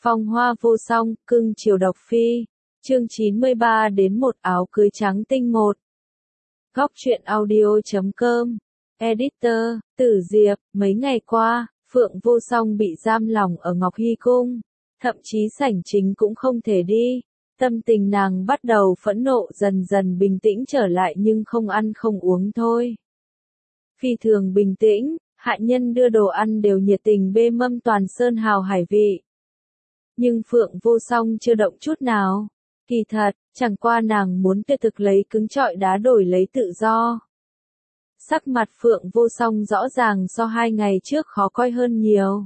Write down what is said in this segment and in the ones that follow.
Phong hoa vô song, cưng chiều độc phi. Chương 93 đến một áo cưới trắng tinh một. Góc truyện audio.com. Editor, Tử Diệp, mấy ngày qua, Phượng Vô Song bị giam lỏng ở Ngọc Hy Cung. Thậm chí sảnh chính cũng không thể đi. Tâm tình nàng bắt đầu phẫn nộ dần dần bình tĩnh trở lại nhưng không ăn không uống thôi. Phi thường bình tĩnh, hạ nhân đưa đồ ăn đều nhiệt tình bê mâm toàn sơn hào hải vị. Nhưng Phượng Vô Song chưa động chút nào. Kỳ thật, chẳng qua nàng muốn tuyệt thực lấy cứng trọi đá đổi lấy tự do. Sắc mặt Phượng Vô Song rõ ràng so 2 ngày trước khó coi hơn nhiều.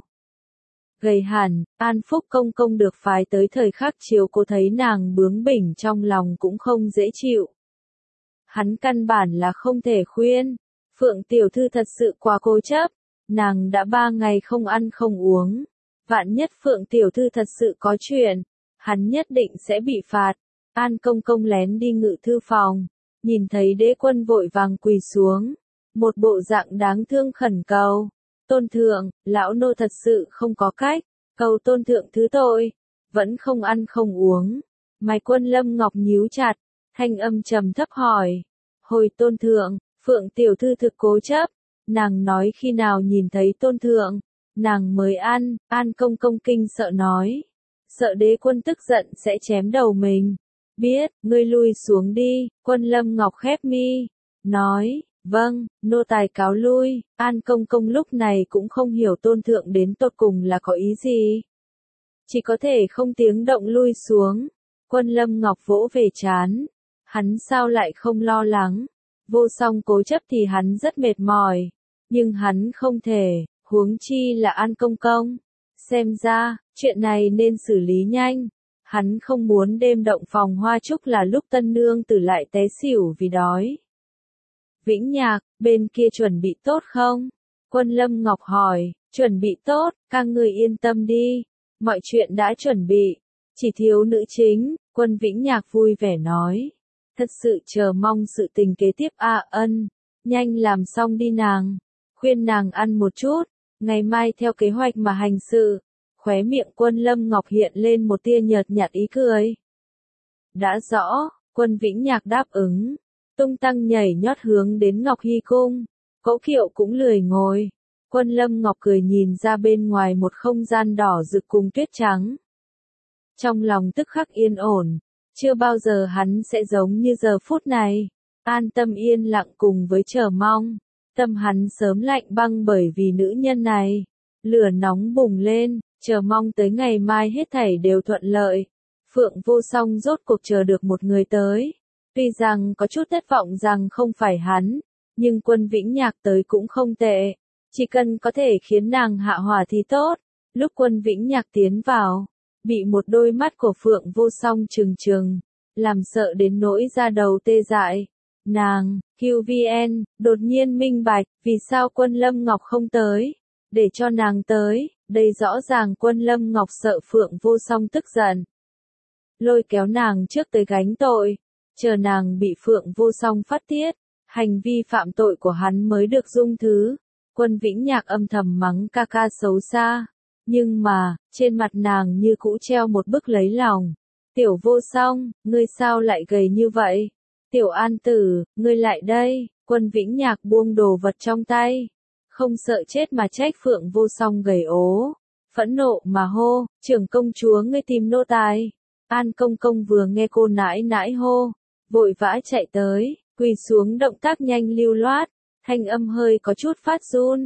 Gầy hẳn, An Phúc công công được phái tới thời khắc chiều cô thấy nàng bướng bỉnh trong lòng cũng không dễ chịu. Hắn căn bản là không thể khuyên. Phượng tiểu thư thật sự quá cố chấp. Nàng đã 3 ngày không ăn không uống. Vạn nhất Phượng tiểu thư thật sự có chuyện, hắn nhất định sẽ bị phạt. An công công lén đi ngự thư phòng, nhìn thấy đế quân vội vàng quỳ xuống, một bộ dạng đáng thương khẩn cầu. Tôn thượng, lão nô thật sự không có cách, cầu tôn thượng thứ tội. Vẫn không ăn không uống. Mày Quân Lâm Ngọc nhíu chặt, thanh âm trầm thấp hỏi. Hồi tôn thượng, Phượng tiểu thư thực cố chấp. Nàng nói khi nào nhìn thấy tôn thượng, nàng mới ăn. An công công kinh sợ nói. Sợ đế quân tức giận sẽ chém đầu mình. Biết, ngươi lui xuống đi. Quân Lâm Ngọc khép mi, nói, vâng, nô tài cáo lui. An công công lúc này cũng không hiểu tôn thượng đến tột cùng là có ý gì. Chỉ có thể không tiếng động lui xuống. Quân Lâm Ngọc vỗ về trán. Hắn sao lại không lo lắng. Vô Song cố chấp thì hắn rất mệt mỏi. Nhưng hắn không thể, huống chi là An công công. Xem ra, chuyện này nên xử lý nhanh. Hắn không muốn đêm động phòng hoa trúc là lúc tân nương tử lại té xỉu vì đói. Vĩnh Nhạc, bên kia chuẩn bị tốt không? Quân Lâm Ngọc hỏi, chuẩn bị tốt, các người yên tâm đi. Mọi chuyện đã chuẩn bị, chỉ thiếu nữ chính. Quân Vĩnh Nhạc vui vẻ nói. Thật sự chờ mong sự tình kế tiếp Ân, nhanh làm xong đi nàng. Khuyên nàng ăn một chút, ngày mai theo kế hoạch mà hành sự. Khóe miệng Quân Lâm Ngọc hiện lên một tia nhợt nhạt ý cười. Đã rõ, Quân Vĩnh Nhạc đáp ứng. Tung tăng nhảy nhót hướng đến Ngọc Hy Cung. Cỗ kiệu cũng lười ngồi. Quân Lâm Ngọc cười nhìn ra bên ngoài một không gian đỏ rực cùng tuyết trắng. Trong lòng tức khắc yên ổn. Chưa bao giờ hắn sẽ giống như giờ phút này. An tâm yên lặng cùng với chờ mong. Tâm hắn sớm lạnh băng bởi vì nữ nhân này. Lửa nóng bùng lên, chờ mong tới ngày mai hết thảy đều thuận lợi. Phượng Vô Song rốt cuộc chờ được một người tới. Tuy rằng có chút thất vọng rằng không phải hắn, nhưng Quân Vĩnh Nhạc tới cũng không tệ. Chỉ cần có thể khiến nàng hạ hỏa thì tốt. Lúc Quân Vĩnh Nhạc tiến vào, bị một đôi mắt của Phượng Vô Song trừng trừng, làm sợ đến nỗi da đầu tê dại. Nàng, QVN, đột nhiên minh bạch, vì sao Quân Lâm Ngọc không tới, để cho nàng tới. Đây rõ ràng Quân Lâm Ngọc sợ Phượng Vô Song tức giận, lôi kéo nàng trước tới gánh tội, chờ nàng bị Phượng Vô Song phát tiết, hành vi phạm tội của hắn mới được dung thứ. Quân Vĩnh Nhạc âm thầm mắng ca ca xấu xa, nhưng mà, trên mặt nàng như cũ treo một bức lấy lòng. Tiểu Vô Song, ngươi sao lại gầy như vậy? Tiểu An Tử, ngươi lại đây. Quân Vĩnh Nhạc buông đồ vật trong tay, không sợ chết mà trách Phượng Vô Song gầy ố, phẫn nộ mà hô, trưởng công chúa ngươi tìm nô tài. An công công vừa nghe cô nãi nãi hô, vội vã chạy tới, quỳ xuống động tác nhanh lưu loát, thanh âm hơi có chút phát run.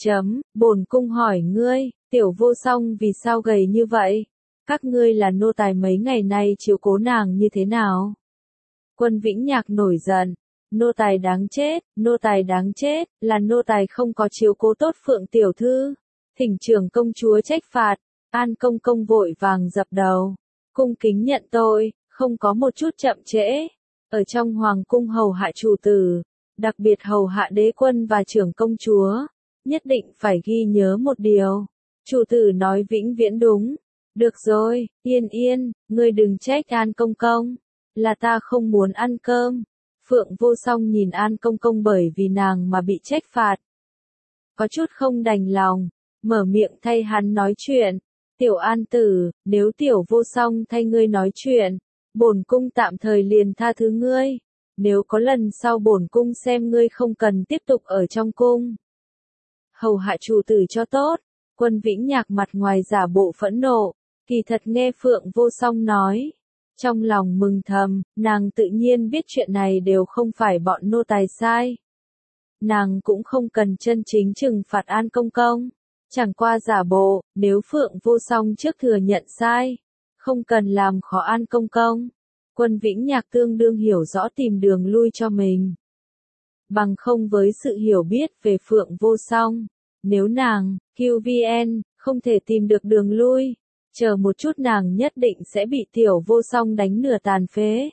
Bổn cung hỏi ngươi, Tiểu Vô Song vì sao gầy như vậy? Các ngươi là nô tài mấy ngày nay chiếu cố nàng như thế nào? Quân Vĩnh Nhạc nổi giận. Nô tài đáng chết, nô tài đáng chết, là nô tài không có chiếu cố tốt Phượng tiểu thư. Thỉnh trưởng công chúa trách phạt. An công công vội vàng dập đầu, cung kính nhận tội, không có một chút chậm trễ. Ở trong hoàng cung hầu hạ chủ tử, đặc biệt hầu hạ đế quân và trưởng công chúa, nhất định phải ghi nhớ một điều. Chủ tử nói vĩnh viễn đúng. Được rồi, Yên Yên, ngươi đừng trách An công công, là ta không muốn ăn cơm. Phượng Vô Song nhìn An công công bởi vì nàng mà bị trách phạt, có chút không đành lòng, mở miệng thay hắn nói chuyện. Tiểu An Tử, nếu Tiểu Vô Song thay ngươi nói chuyện, bổn cung tạm thời liền tha thứ ngươi. Nếu có lần sau bổn cung xem ngươi không cần tiếp tục ở trong cung. Hầu hạ chủ tử cho tốt. Quân Vĩnh Nhạc mặt ngoài giả bộ phẫn nộ, kỳ thật nghe Phượng Vô Song nói. Trong lòng mừng thầm, nàng tự nhiên biết chuyện này đều không phải bọn nô tài sai. Nàng cũng không cần chân chính trừng phạt An Công Công. Chẳng qua giả bộ, nếu Phượng Vô Song trước thừa nhận sai, không cần làm khó An Công Công. Quân Vĩnh Nhạc tương đương hiểu rõ tìm đường lui cho mình. Bằng không với sự hiểu biết về Phượng Vô Song, nếu nàng, QVN, không thể tìm được đường lui, chờ một chút nàng nhất định sẽ bị Tiểu Vô Song đánh nửa tàn phế.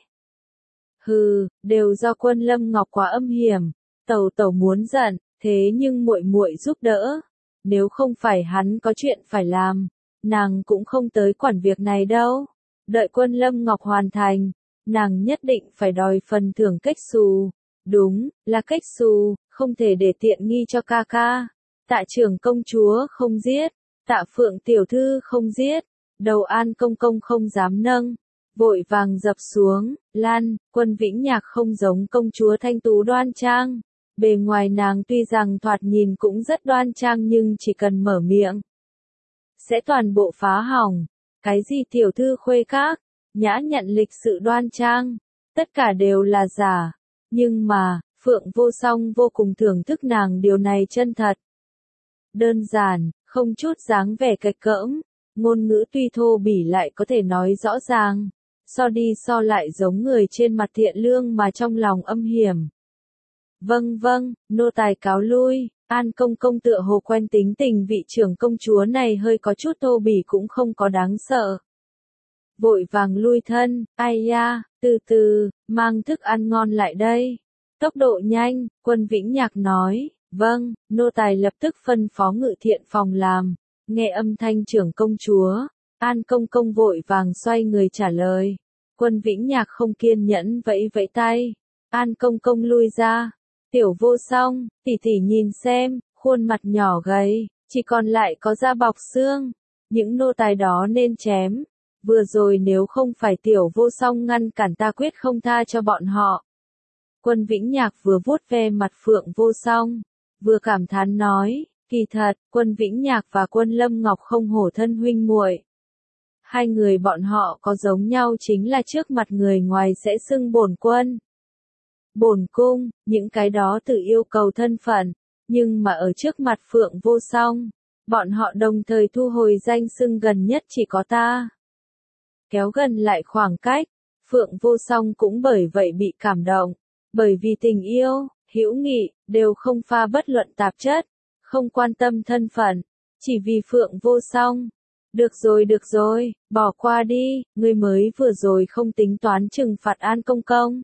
Hừ, đều do Quân Lâm Ngọc quá âm hiểm, tẩu tẩu muốn giận, thế nhưng muội muội giúp đỡ. Nếu không phải hắn có chuyện phải làm, nàng cũng không tới quản việc này đâu. Đợi Quân Lâm Ngọc hoàn thành, nàng nhất định phải đòi phần thưởng cách xù. Đúng, là cách xù, không thể để tiện nghi cho ca ca. Tạ trưởng công chúa không giết, Tạ Phượng tiểu thư không giết, đầu An Công Công không dám nâng, vội vàng dập xuống. Lan, Quân Vĩnh Nhạc không giống công chúa thanh tú đoan trang. Bề ngoài nàng tuy rằng thoạt nhìn cũng rất đoan trang nhưng chỉ cần mở miệng, sẽ toàn bộ phá hỏng. Cái gì tiểu thư khuê các, nhã nhặn lịch sự đoan trang, tất cả đều là giả. Nhưng mà, Phượng Vô Song vô cùng thưởng thức nàng điều này chân thật. Đơn giản, không chút dáng vẻ cạch cỡm, ngôn ngữ tuy thô bỉ lại có thể nói rõ ràng. So đi so lại giống người trên mặt thiện lương mà trong lòng âm hiểm. Vâng vâng, nô tài cáo lui. An Công Công tựa hồ quen tính tình vị trưởng công chúa này hơi có chút thô bỉ cũng không có đáng sợ. Vội vàng lui thân, ai ya, từ từ, mang thức ăn ngon lại đây. Tốc độ nhanh, Quân Vĩnh Nhạc nói, vâng, nô tài lập tức phân phó ngự thiện phòng làm. Nghe âm thanh trưởng công chúa, An Công Công vội vàng xoay người trả lời. Quân Vĩnh Nhạc không kiên nhẫn vẫy vẫy tay. An Công Công lui ra. Tiểu Vô Song, tỷ tỷ nhìn xem, khuôn mặt nhỏ gầy, chỉ còn lại có da bọc xương. Những nô tài đó nên chém. Vừa rồi nếu không phải Tiểu Vô Song ngăn cản ta quyết không tha cho bọn họ. Quân Vĩnh Nhạc vừa vuốt ve mặt Phượng Vô Song, vừa cảm thán nói, kỳ thật, Quân Vĩnh Nhạc và Quân Lâm Ngọc không hổ thân huynh muội. Hai người bọn họ có giống nhau chính là trước mặt người ngoài sẽ xưng bổn quân. Bổn cung, những cái đó tự yêu cầu thân phận, nhưng mà ở trước mặt Phượng Vô Song, bọn họ đồng thời thu hồi danh xưng gần nhất chỉ có ta. Kéo gần lại khoảng cách, Phượng Vô Song cũng bởi vậy bị cảm động, bởi vì tình yêu, hữu nghị, đều không pha bất luận tạp chất, không quan tâm thân phận, chỉ vì Phượng Vô Song. Được rồi, bỏ qua đi, ngươi mới vừa rồi không tính toán trừng phạt An Công Công.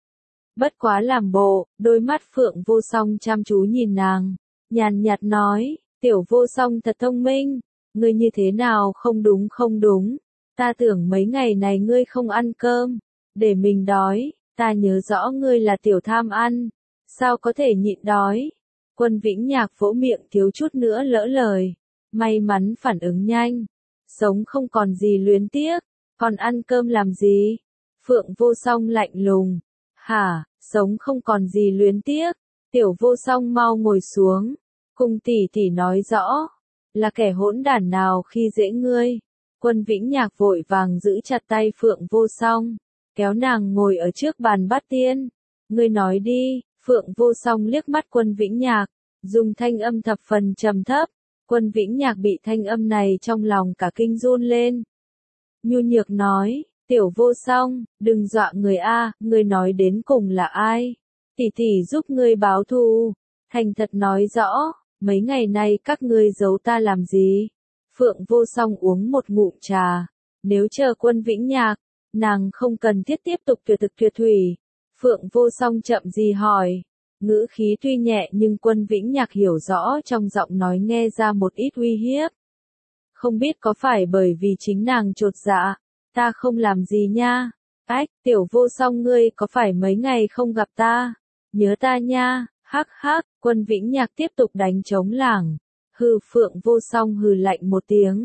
Bất quá làm bộ, đôi mắt Phượng Vô Song chăm chú nhìn nàng, nhàn nhạt nói, Tiểu Vô Song thật thông minh, ngươi như thế nào không đúng, ta tưởng mấy ngày này ngươi không ăn cơm, để mình đói, ta nhớ rõ ngươi là tiểu tham ăn, sao có thể nhịn đói. Quân Vĩnh Nhạc vỗ miệng thiếu chút nữa lỡ lời, may mắn phản ứng nhanh, sống không còn gì luyến tiếc, còn ăn cơm làm gì? Phượng Vô Song lạnh lùng, hả, sống không còn gì luyến tiếc, Tiểu Vô Song mau ngồi xuống, cùng tỷ tỷ nói rõ, là kẻ hỗn đản nào khi dễ ngươi. Quân Vĩnh Nhạc vội vàng giữ chặt tay Phượng Vô Song, kéo nàng ngồi ở trước bàn bát tiên. Ngươi nói đi. Phượng Vô Song liếc mắt Quân Vĩnh Nhạc, dùng thanh âm thập phần trầm thấp. Quân Vĩnh Nhạc bị thanh âm này trong lòng cả kinh run lên. Nhu nhược nói, Tiểu Vô Song, đừng dọa người a, ngươi nói đến cùng là ai? Tỷ tỷ giúp ngươi báo thù. Thành thật nói rõ, mấy ngày nay các ngươi giấu ta làm gì? Phượng Vô Song uống một ngụm trà. Nếu chờ Quân Vĩnh Nhạc, nàng không cần thiết tiếp tục tuyệt thực tuyệt thủy. Phượng Vô Song chậm gì hỏi. Ngữ khí tuy nhẹ nhưng Quân Vĩnh Nhạc hiểu rõ trong giọng nói nghe ra một ít uy hiếp. Không biết có phải bởi vì chính nàng chột dạ, ta không làm gì nha. Ách, Tiểu Vô Song ngươi có phải mấy ngày không gặp ta? Nhớ ta nha, hắc hắc, Quân Vĩnh Nhạc tiếp tục đánh trống lảng. Hừ, Phượng Vô Song hừ lạnh một tiếng.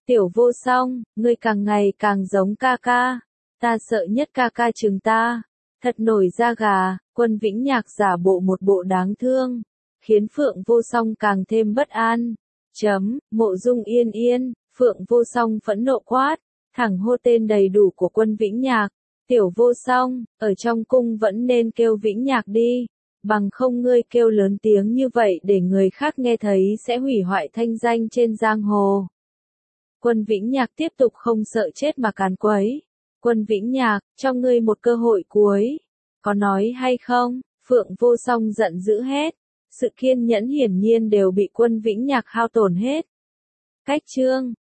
Tiểu Vô Song, ngươi càng ngày càng giống ca ca. Ta sợ nhất ca ca chừng ta. Thật nổi da gà, Quân Vĩnh Nhạc giả bộ một bộ đáng thương, khiến Phượng Vô Song càng thêm bất an. Mộ Dung Yên Yên, Phượng Vô Song phẫn nộ quát, thẳng hô tên đầy đủ của Quân Vĩnh Nhạc. Tiểu Vô Song, ở trong cung vẫn nên kêu Vĩnh Nhạc đi, bằng không ngươi kêu lớn tiếng như vậy để người khác nghe thấy sẽ hủy hoại thanh danh trên giang hồ. Quân Vĩnh Nhạc tiếp tục không sợ chết mà càn quấy. Quân Vĩnh Nhạc, cho ngươi một cơ hội cuối. Có nói hay không? Phượng Vô Song giận dữ hét. Sự kiên nhẫn hiển nhiên đều bị Quân Vĩnh Nhạc hao tổn hết. Cách chương